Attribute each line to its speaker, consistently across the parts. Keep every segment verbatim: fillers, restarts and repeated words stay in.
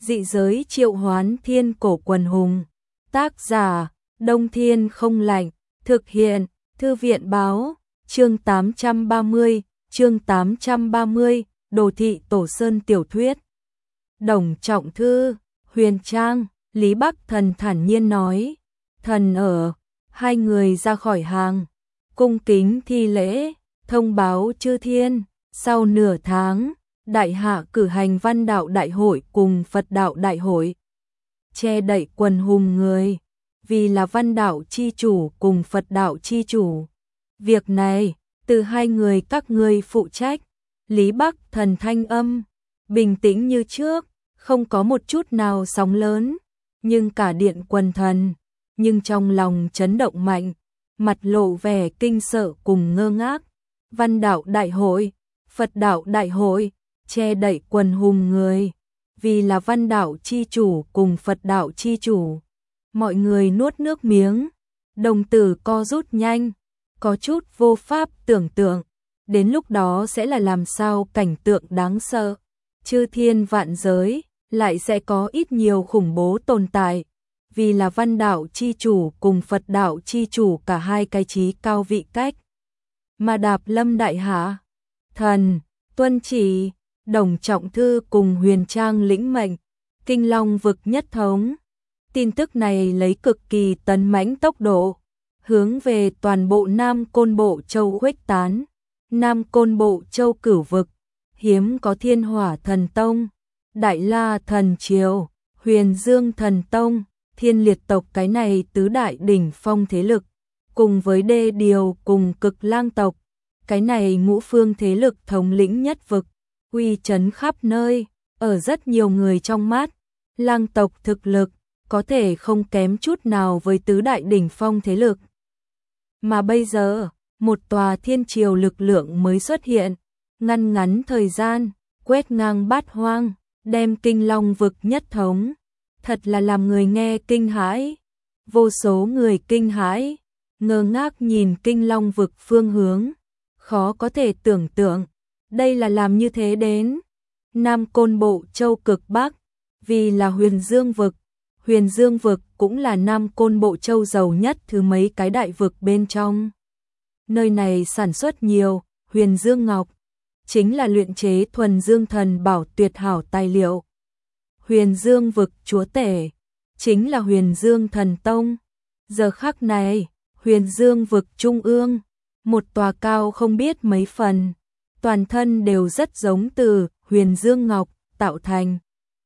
Speaker 1: Dị giới triệu hoán thiên cổ quần hùng. Tác giả, Đông Thiên không lạnh. Thực hiện, Thư viện báo. Chương tám trăm ba mươi, chương tám trăm ba mươi, Đồ thị Tổ Sơn tiểu thuyết. Đồng Trọng Thư, Huyền Trang, Lý Bắc Thần thản nhiên nói. Thần ở, hai người ra khỏi hàng, cung kính thi lễ, thông báo chư thiên, sau nửa tháng, Đại Hạ cử hành Văn Đạo Đại hội cùng Phật Đạo Đại hội. Che đậy quần hùng người, vì là Văn Đạo chi chủ cùng Phật Đạo chi chủ. Việc này, từ hai người các ngươi phụ trách. Lý Bắc Thần thanh âm, bình tĩnh như trước, không có một chút nào sóng lớn, nhưng cả điện quần thần, nhưng trong lòng chấn động mạnh, mặt lộ vẻ kinh sợ cùng ngơ ngác. Văn Đạo Đại hội, Phật Đạo Đại hội, che đậy quần hùng người, vì là Văn Đạo chi chủ cùng Phật Đạo chi chủ. Mọi người nuốt nước miếng, đồng tử co rút nhanh, có chút vô pháp tưởng tượng, đến lúc đó sẽ là làm sao cảnh tượng đáng sợ. Chư thiên vạn giới, lại sẽ có ít nhiều khủng bố tồn tại, vì là Văn Đạo chi chủ cùng Phật Đạo chi chủ cả hai cái trí cao vị cách. Mà đạp lâm Đại Hạ, thần, tuân chỉ, Đồng Trọng Thư cùng Huyền Trang lĩnh mệnh, Kinh Long vực nhất thống. Tin tức này lấy cực kỳ tấn mãnh tốc độ, hướng về toàn bộ Nam Côn Bộ Châu khuếch tán. Nam Côn Bộ Châu cửu vực, hiếm có Thiên Hỏa Thần Tông, Đại La Thần Triều, Huyền Dương Thần Tông, Thiên Liệt tộc cái này tứ đại đỉnh phong thế lực, cùng với Đê Điều cùng Cực Lang tộc, cái này ngũ phương thế lực thống lĩnh nhất vực, uy chấn khắp nơi, ở rất nhiều người trong mắt, Lang tộc thực lực có thể không kém chút nào với tứ đại đỉnh phong thế lực. Mà bây giờ, một tòa thiên triều lực lượng mới xuất hiện, ngăn ngắn thời gian, quét ngang bát hoang, đem Kinh Long vực nhất thống, thật là làm người nghe kinh hãi. Vô số người kinh hãi, ngơ ngác nhìn Kinh Long vực phương hướng, khó có thể tưởng tượng, đây là làm như thế đến. Nam Côn Bộ Châu cực Bắc, vì là Huyền Dương vực, Huyền Dương vực cũng là Nam Côn Bộ Châu giàu nhất thứ mấy cái đại vực bên trong. Nơi này sản xuất nhiều Huyền Dương ngọc, chính là luyện chế thuần dương thần bảo tuyệt hảo tài liệu. Huyền Dương vực chúa tể, chính là Huyền Dương Thần Tông. Giờ khắc này, Huyền Dương vực trung ương, một tòa cao không biết mấy phần, toàn thân đều rất giống từ Huyền Dương ngọc tạo thành.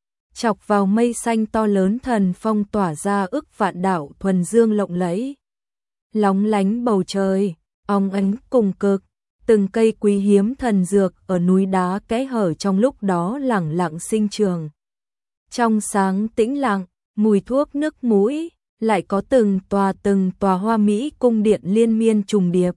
Speaker 1: Chọc vào mây xanh to lớn thần phong tỏa ra ức vạn đạo thuần dương lộng lẫy. Lóng lánh bầu trời, óng ánh cùng cực, từng cây quý hiếm thần dược ở núi đá kẽ hở trong lúc đó lẳng lặng sinh trường. Trong sáng tĩnh lặng, mùi thuốc nước mũi, lại có từng tòa từng tòa hoa mỹ cung điện liên miên trùng điệp.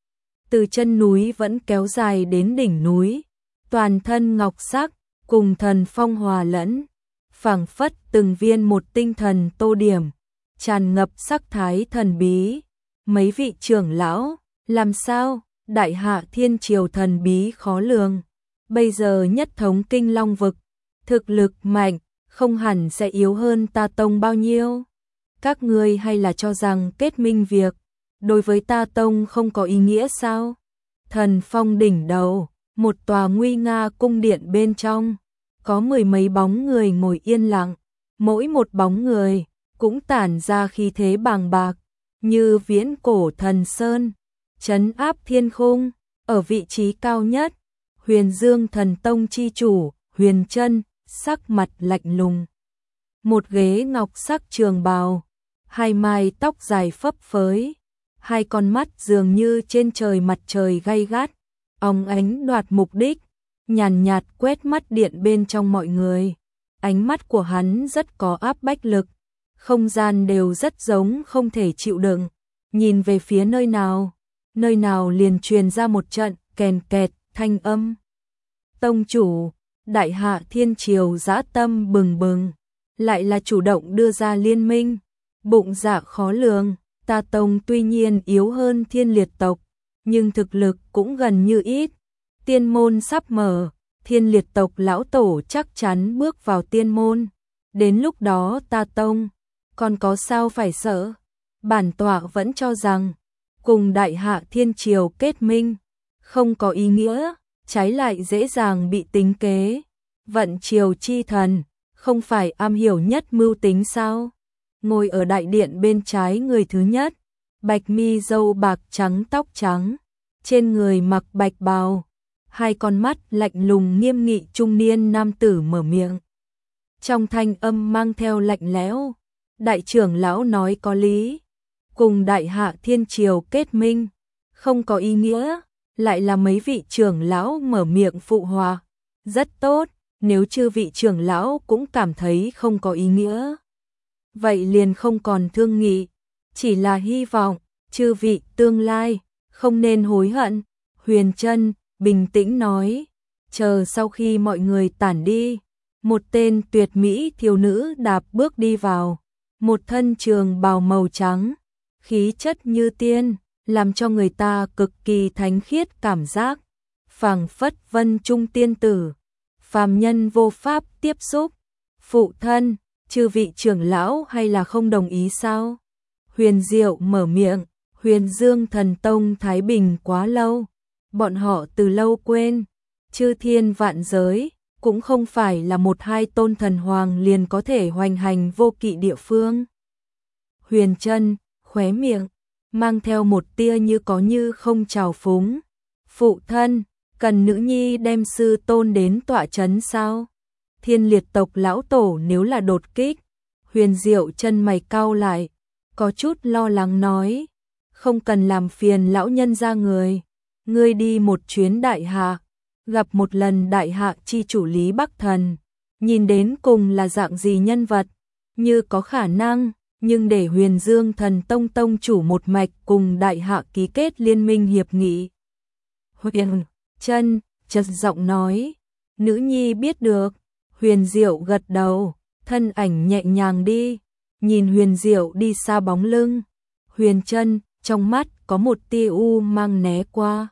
Speaker 1: Từ chân núi vẫn kéo dài đến đỉnh núi, toàn thân ngọc sắc, cùng thần phong hòa lẫn, phảng phất từng viên một tinh thần tô điểm, tràn ngập sắc thái thần bí. Mấy vị trưởng lão, làm sao, Đại Hạ thiên triều thần bí khó lường, bây giờ nhất thống Kinh Long vực, thực lực mạnh, không hẳn sẽ yếu hơn ta tông bao nhiêu. Các ngươi hay là cho rằng kết minh việc, đối với ta tông không có ý nghĩa sao? Thần phong đỉnh đầu, một tòa nguy nga cung điện bên trong, có mười mấy bóng người ngồi yên lặng, mỗi một bóng người cũng tản ra khí thế bàng bạc, như viễn cổ thần sơn, trấn áp thiên khung. Ở vị trí cao nhất, Huyền Dương Thần Tông chi chủ, Huyền Trân, sắc mặt lạnh lùng. Một ghế ngọc sắc trường bào, hai mái tóc dài phấp phới, hai con mắt dường như trên trời mặt trời gay gắt, óng ánh đoạt mục đích, nhàn nhạt, nhạt quét mắt điện bên trong mọi người. Ánh mắt của hắn rất có áp bách lực, không gian đều rất giống không thể chịu đựng, nhìn về phía nơi nào, nơi nào liền truyền ra một trận kèn kẹt thanh âm. Tông chủ, Đại Hạ thiên triều dã tâm bừng bừng, lại là chủ động đưa ra liên minh, bụng dạ khó lường. Ta tông tuy nhiên yếu hơn Thiên Liệt tộc, nhưng thực lực cũng gần như ít. Tiên môn sắp mở, Thiên Liệt tộc lão tổ chắc chắn bước vào tiên môn, đến lúc đó ta tông, còn có sao phải sợ. Bản tọa vẫn cho rằng, cùng Đại Hạ Thiên Triều kết minh, không có ý nghĩa, trái lại dễ dàng bị tính kế. Vận triều chi thần, không phải am hiểu nhất mưu tính sao? Ngồi ở đại điện bên trái người thứ nhất, bạch mi râu bạc trắng tóc trắng, trên người mặc bạch bào, hai con mắt lạnh lùng nghiêm nghị trung niên nam tử mở miệng. Trong thanh âm mang theo lạnh lẽo, đại trưởng lão nói có lý, cùng Đại Hạ Thiên Triều kết minh, không có ý nghĩa, lại là mấy vị trưởng lão mở miệng phụ hòa. Rất tốt, nếu chư vị trưởng lão cũng cảm thấy không có ý nghĩa, vậy liền không còn thương nghị, chỉ là hy vọng, chư vị tương lai, không nên hối hận. Huyền Trân bình tĩnh nói, chờ sau khi mọi người tản đi, một tên tuyệt mỹ thiếu nữ đạp bước đi vào, một thân trường bào màu trắng, khí chất như tiên, làm cho người ta cực kỳ thánh khiết cảm giác, phảng phất vân trung tiên tử, phàm nhân vô pháp tiếp xúc. Phụ thân, chư vị trưởng lão hay là không đồng ý sao? Huyền Diệu mở miệng, Huyền Dương Thần Tông thái bình quá lâu, bọn họ từ lâu quên, chư thiên vạn giới, cũng không phải là một hai tôn thần hoàng liền có thể hoành hành vô kỵ địa phương. Huyền Trân, khóe miệng, mang theo một tia như có như không trào phúng. Phụ thân, cần nữ nhi đem sư tôn đến tọa trấn sao? Thiên liệt tộc lão tổ nếu là đột kích. Huyền Diệu chân mày cau lại, có chút lo lắng nói, không cần làm phiền lão nhân ra người, ngươi đi một chuyến Đại Hạ, gặp một lần Đại Hạ chi chủ Lý Bắc Thần, nhìn đến cùng là dạng gì nhân vật, như có khả năng, nhưng để Huyền Dương Thần Tông tông chủ một mạch cùng Đại Hạ ký kết liên minh hiệp nghị. Huyền Trân chật giọng nói, nữ nhi biết được. Huyền Diệu gật đầu, thân ảnh nhẹ nhàng đi, nhìn Huyền Diệu đi xa bóng lưng. Huyền Trân trong mắt có một tia u mang né qua.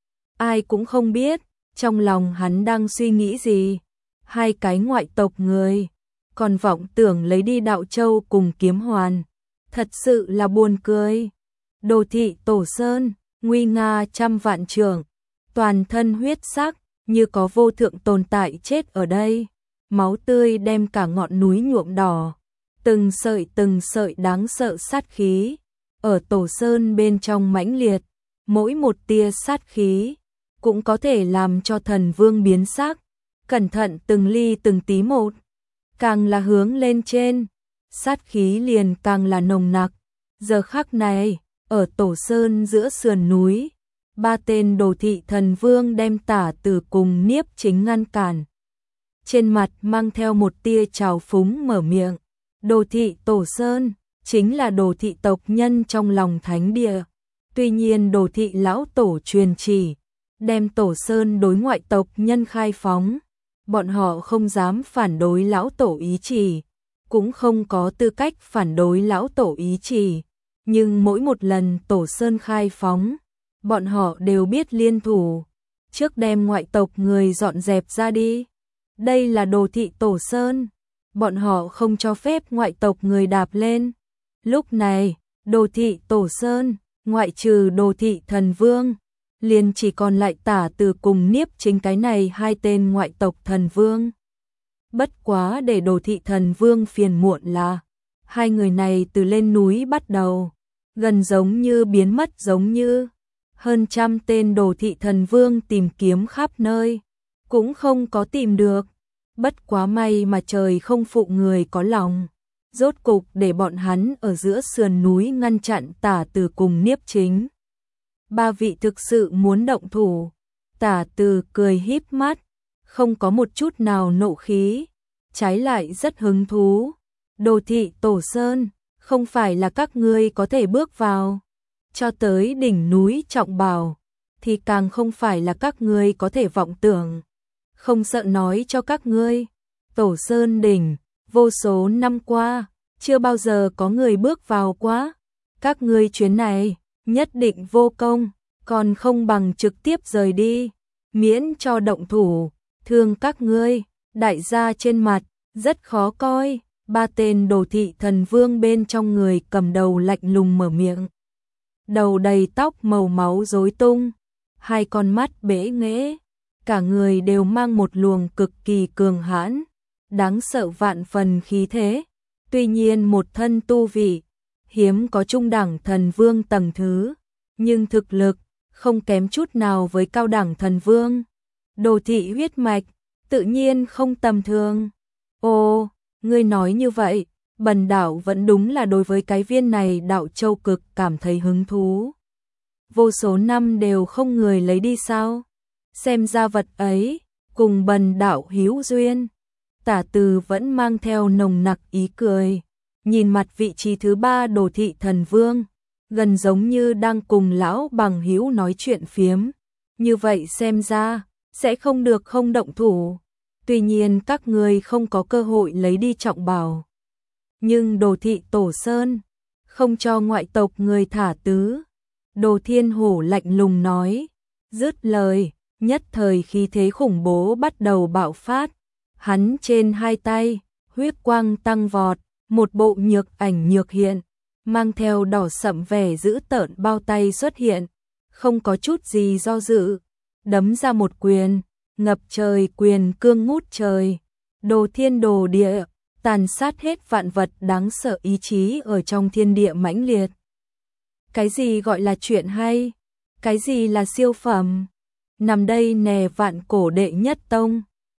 Speaker 1: Ai cũng không biết, trong lòng hắn đang suy nghĩ gì. Hai cái ngoại tộc người, còn vọng tưởng lấy đi Đạo Châu cùng Kiếm Hoàn. Thật sự là buồn cười. Đồ thị Tổ Sơn, nguy nga trăm vạn trượng, toàn thân huyết sắc, như có vô thượng tồn tại chết ở đây. Máu tươi đem cả ngọn núi nhuộm đỏ, từng sợi từng sợi đáng sợ sát khí, ở Tổ Sơn bên trong mãnh liệt, mỗi một tia sát khí, cũng có thể làm cho thần vương biến sắc, cẩn thận từng ly từng tí một, càng là hướng lên trên, sát khí liền càng là nồng nặc. Giờ khắc này, ở Tổ Sơn giữa sườn núi, ba tên đồ thị thần vương đem Tả Tử cùng Niếp Chính ngăn cản. Trên mặt mang theo một tia trào phúng mở miệng, đồ thị Tổ Sơn, chính là đồ thị tộc nhân trong lòng thánh địa. Tuy nhiên đồ thị lão tổ truyền chỉ, đem Tổ Sơn đối ngoại tộc nhân khai phóng. Bọn họ không dám phản đối lão tổ ý chỉ, cũng không có tư cách phản đối lão tổ ý chỉ. Nhưng mỗi một lần Tổ Sơn khai phóng, bọn họ đều biết liên thủ, trước đem ngoại tộc người dọn dẹp ra đi. Đây là đồ thị Tổ Sơn, bọn họ không cho phép ngoại tộc người đạp lên. Lúc này, đồ thị Tổ Sơn, ngoại trừ đồ thị thần vương, liền chỉ còn lại Tả Tử cùng Niếp Chính cái này hai tên ngoại tộc thần vương. Bất quá để đồ thị thần vương phiền muộn là, hai người này từ lên núi bắt đầu, gần giống như biến mất giống như, hơn trăm tên đồ thị thần vương tìm kiếm khắp nơi, cũng không có tìm được. Bất quá may mà trời không phụ người có lòng, rốt cục để bọn hắn ở giữa sườn núi ngăn chặn Tả Tử cùng Niếp Chính. Ba vị thực sự muốn động thủ. Tả Tử cười híp mắt, không có một chút nào nộ khí, trái lại rất hứng thú. Đồ thị Tổ Sơn, không phải là các ngươi có thể bước vào, cho tới đỉnh núi Trọng Bảo, thì càng không phải là các ngươi có thể vọng tưởng. Không sợ nói cho các ngươi, Tổ Sơn đỉnh, vô số năm qua, chưa bao giờ có người bước vào quá. Các ngươi chuyến này, nhất định vô công, còn không bằng trực tiếp rời đi, miễn cho động thủ, thương các ngươi. Đại gia trên mặt, rất khó coi, ba tên đồ thị thần vương bên trong người cầm đầu lạnh lùng mở miệng. Đầu đầy tóc màu máu rối tung, hai con mắt bẽ nghễ, cả người đều mang một luồng cực kỳ cường hãn, đáng sợ vạn phần khí thế. Tuy nhiên một thân tu vị, hiếm có trung đẳng thần vương tầng thứ, nhưng thực lực không kém chút nào với cao đẳng thần vương. Đồ thị huyết mạch, tự nhiên không tầm thường. Ô, ngươi nói như vậy, bần đạo vẫn đúng là đối với cái viên này đạo châu cực cảm thấy hứng thú. Vô số năm đều không người lấy đi sao? Xem ra vật ấy, cùng bần đạo hữu duyên. Tả Từ vẫn mang theo nồng nặc ý cười, nhìn mặt vị trí thứ ba đồ thị thần vương, gần giống như đang cùng lão bằng hữu nói chuyện phiếm. Như vậy xem ra, sẽ không được không động thủ. Tuy nhiên các người không có cơ hội lấy đi trọng bảo. Nhưng đồ thị Tổ Sơn, không cho ngoại tộc người thả tứ. Đồ Thiên Hổ lạnh lùng nói, dứt lời, nhất thời khí thế khủng bố bắt đầu bạo phát. Hắn trên hai tay, huyết quang tăng vọt, một bộ nhược ảnh nhược hiện, mang theo đỏ sậm vẻ dữ tợn bao tay xuất hiện, không có chút gì do dự, đấm ra một quyền, ngập trời quyền cương ngút trời, đồ thiên đồ địa, tàn sát hết vạn vật đáng sợ ý chí ở trong thiên địa mãnh liệt. Cái gì gọi là chuyện hay? Cái gì là siêu phẩm? Nằm đây nè vạn cổ đệ nhất tông.